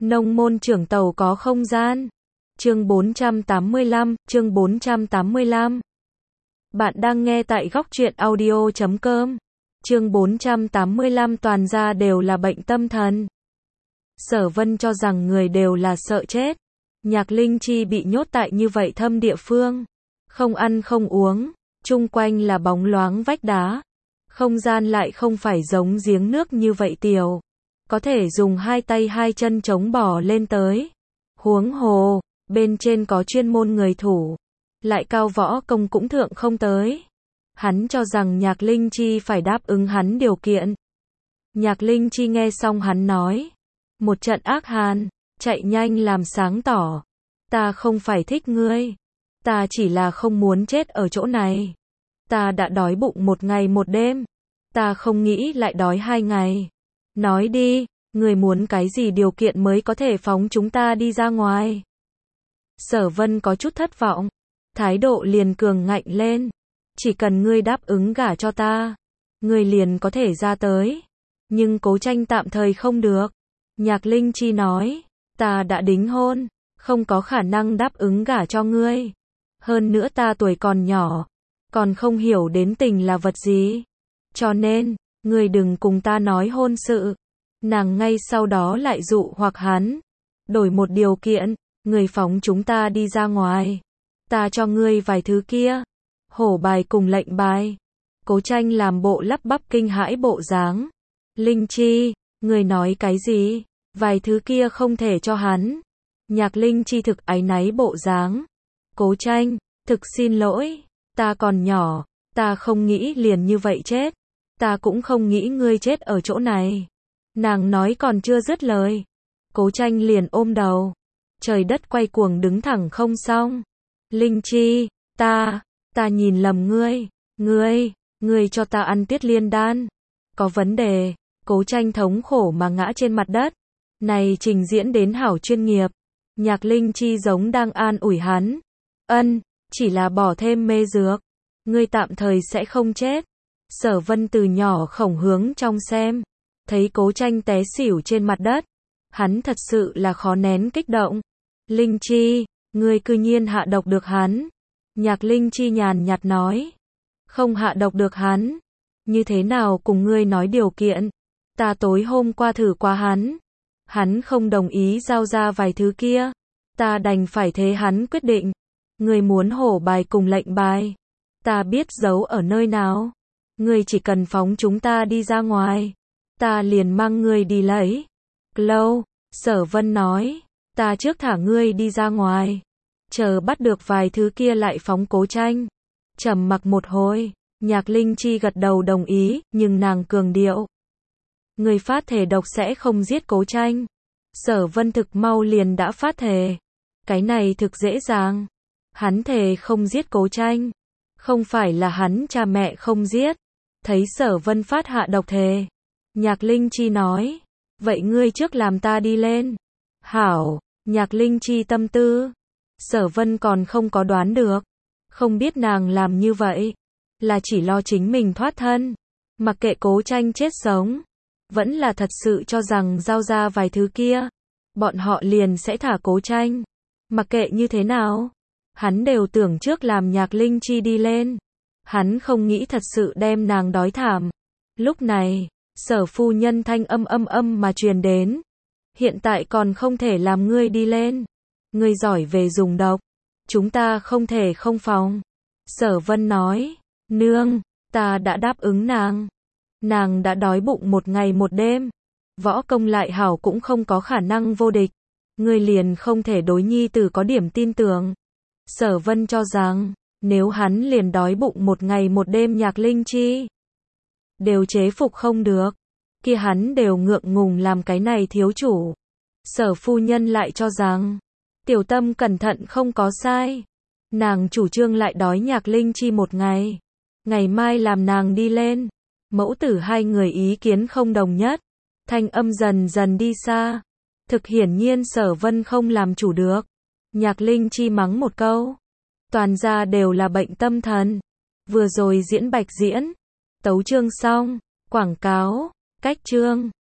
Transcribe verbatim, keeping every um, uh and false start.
Nông môn trưởng tàu có không gian. Chương bốn trăm tám mươi lăm, chương bốn trăm tám mươi lăm. Bạn đang nghe tại góc truyện audio chấm com. Chương bốn trăm tám mươi lăm toàn gia đều là bệnh tâm thần. Sở Vân cho rằng người đều là sợ chết. Nhạc Linh Chi bị nhốt tại như vậy thâm địa phương. Không ăn không uống, chung quanh là bóng loáng vách đá. Không gian lại không phải giống giếng nước như vậy tiểu. Có thể dùng hai tay hai chân chống bò lên tới. Huống hồ, bên trên có chuyên môn người thủ. Lại cao võ công cũng thượng không tới. Hắn cho rằng Nhạc Linh Chi phải đáp ứng hắn điều kiện. Nhạc Linh Chi nghe xong hắn nói. Một trận ác hàn, chạy nhanh làm sáng tỏ. Ta không phải thích ngươi. Ta chỉ là không muốn chết ở chỗ này. Ta đã đói bụng một ngày một đêm. Ta không nghĩ lại đói hai ngày. Nói đi, người muốn cái gì điều kiện mới có thể phóng chúng ta đi ra ngoài? Sở Vân có chút thất vọng. Thái độ liền cường ngạnh lên. Chỉ cần ngươi đáp ứng gả cho ta, ngươi liền có thể ra tới. Nhưng Cố Tranh tạm thời không được. Nhạc Linh Chi nói, ta đã đính hôn, không có khả năng đáp ứng gả cho ngươi. Hơn nữa ta tuổi còn nhỏ, còn không hiểu đến tình là vật gì. Cho nên, ngươi đừng cùng ta nói hôn sự. Nàng ngay sau đó lại dụ hoặc hắn. Đổi một điều kiện, ngươi phóng chúng ta đi ra ngoài. Ta cho ngươi vài thứ kia. Hổ bài cùng lệnh bài. Cố Tranh làm bộ lắp bắp kinh hãi bộ dáng. Linh Chi, ngươi nói cái gì? Vài thứ kia không thể cho hắn. Nhạc Linh Chi thực áy náy bộ dáng. Cố Tranh, thực xin lỗi. Ta còn nhỏ, ta không nghĩ liền như vậy chết. Ta cũng không nghĩ ngươi chết ở chỗ này. Nàng nói còn chưa dứt lời. Cố Tranh liền ôm đầu. Trời đất quay cuồng đứng thẳng không xong. Linh Chi, ta, ta nhìn lầm ngươi. Ngươi, ngươi cho ta ăn tiết liên đan. Có vấn đề. Cố Tranh thống khổ mà ngã trên mặt đất. Này trình diễn đến hảo chuyên nghiệp. Nhạc Linh Chi giống đang an ủi hắn. Ân, chỉ là bỏ thêm mê dược. Ngươi tạm thời sẽ không chết. Sở Vân từ nhỏ khổng hướng trong xem. Thấy Cố Tranh té xỉu trên mặt đất. Hắn thật sự là khó nén kích động. Linh Chi, ngươi cư nhiên hạ độc được hắn. Nhạc Linh Chi nhàn nhạt nói. Không hạ độc được hắn. Như thế nào cùng ngươi nói điều kiện. Ta tối hôm qua thử qua hắn. Hắn không đồng ý giao ra vài thứ kia. Ta đành phải thế hắn quyết định. Ngươi muốn hổ bài cùng lệnh bài. Ta biết giấu ở nơi nào. Ngươi chỉ cần phóng chúng ta đi ra ngoài. Ta liền mang ngươi đi lấy. Lâu, Sở Vân nói. Ta trước thả ngươi đi ra ngoài. Chờ bắt được vài thứ kia lại phóng Cố Tranh. Trầm mặc một hồi. Nhạc Linh Chi gật đầu đồng ý. Nhưng nàng cường điệu. Ngươi phát thể độc sẽ không giết Cố Tranh. Sở Vân thực mau liền đã phát thề. Cái này thực dễ dàng. Hắn thề không giết Cố Tranh. Không phải là hắn cha mẹ không giết. Thấy Sở Vân phát hạ độc thề. Nhạc Linh Chi nói. Vậy ngươi trước làm ta đi lên. Hảo, Nhạc Linh Chi tâm tư. Sở Vân còn không có đoán được. Không biết nàng làm như vậy. Là chỉ lo chính mình thoát thân. Mặc kệ Cố Tranh chết sống. Vẫn là thật sự cho rằng giao ra vài thứ kia. Bọn họ liền sẽ thả Cố Tranh. Mặc kệ như thế nào. Hắn đều tưởng trước làm Nhạc Linh Chi đi lên. Hắn không nghĩ thật sự đem nàng đói thảm. Lúc này, Sở phu nhân thanh âm âm âm mà truyền đến. Hiện tại còn không thể làm ngươi đi lên. Ngươi giỏi về dùng độc. Chúng ta không thể không phòng. Sở Vân nói. Nương, ta đã đáp ứng nàng. Nàng đã đói bụng một ngày một đêm. Võ công lại hảo cũng không có khả năng vô địch. Ngươi liền không thể đối nhi tử có điểm tin tưởng. Sở Vân cho rằng, nếu hắn liền đói bụng một ngày một đêm Nhạc Linh Chi đều chế phục không được, kia hắn đều ngượng ngùng làm cái này thiếu chủ. Sở phu nhân lại cho rằng, tiểu tâm cẩn thận không có sai. Nàng chủ trương lại đói Nhạc Linh Chi một ngày. Ngày mai làm nàng đi lên. Mẫu tử hai người ý kiến không đồng nhất. Thanh âm dần dần đi xa. Thực hiển nhiên Sở Vân không làm chủ được. Nhạc Linh Chi mắng một câu. Toàn gia đều là bệnh tâm thần. Vừa rồi diễn bạch diễn. Tấu chương xong. Quảng cáo. Cách chương.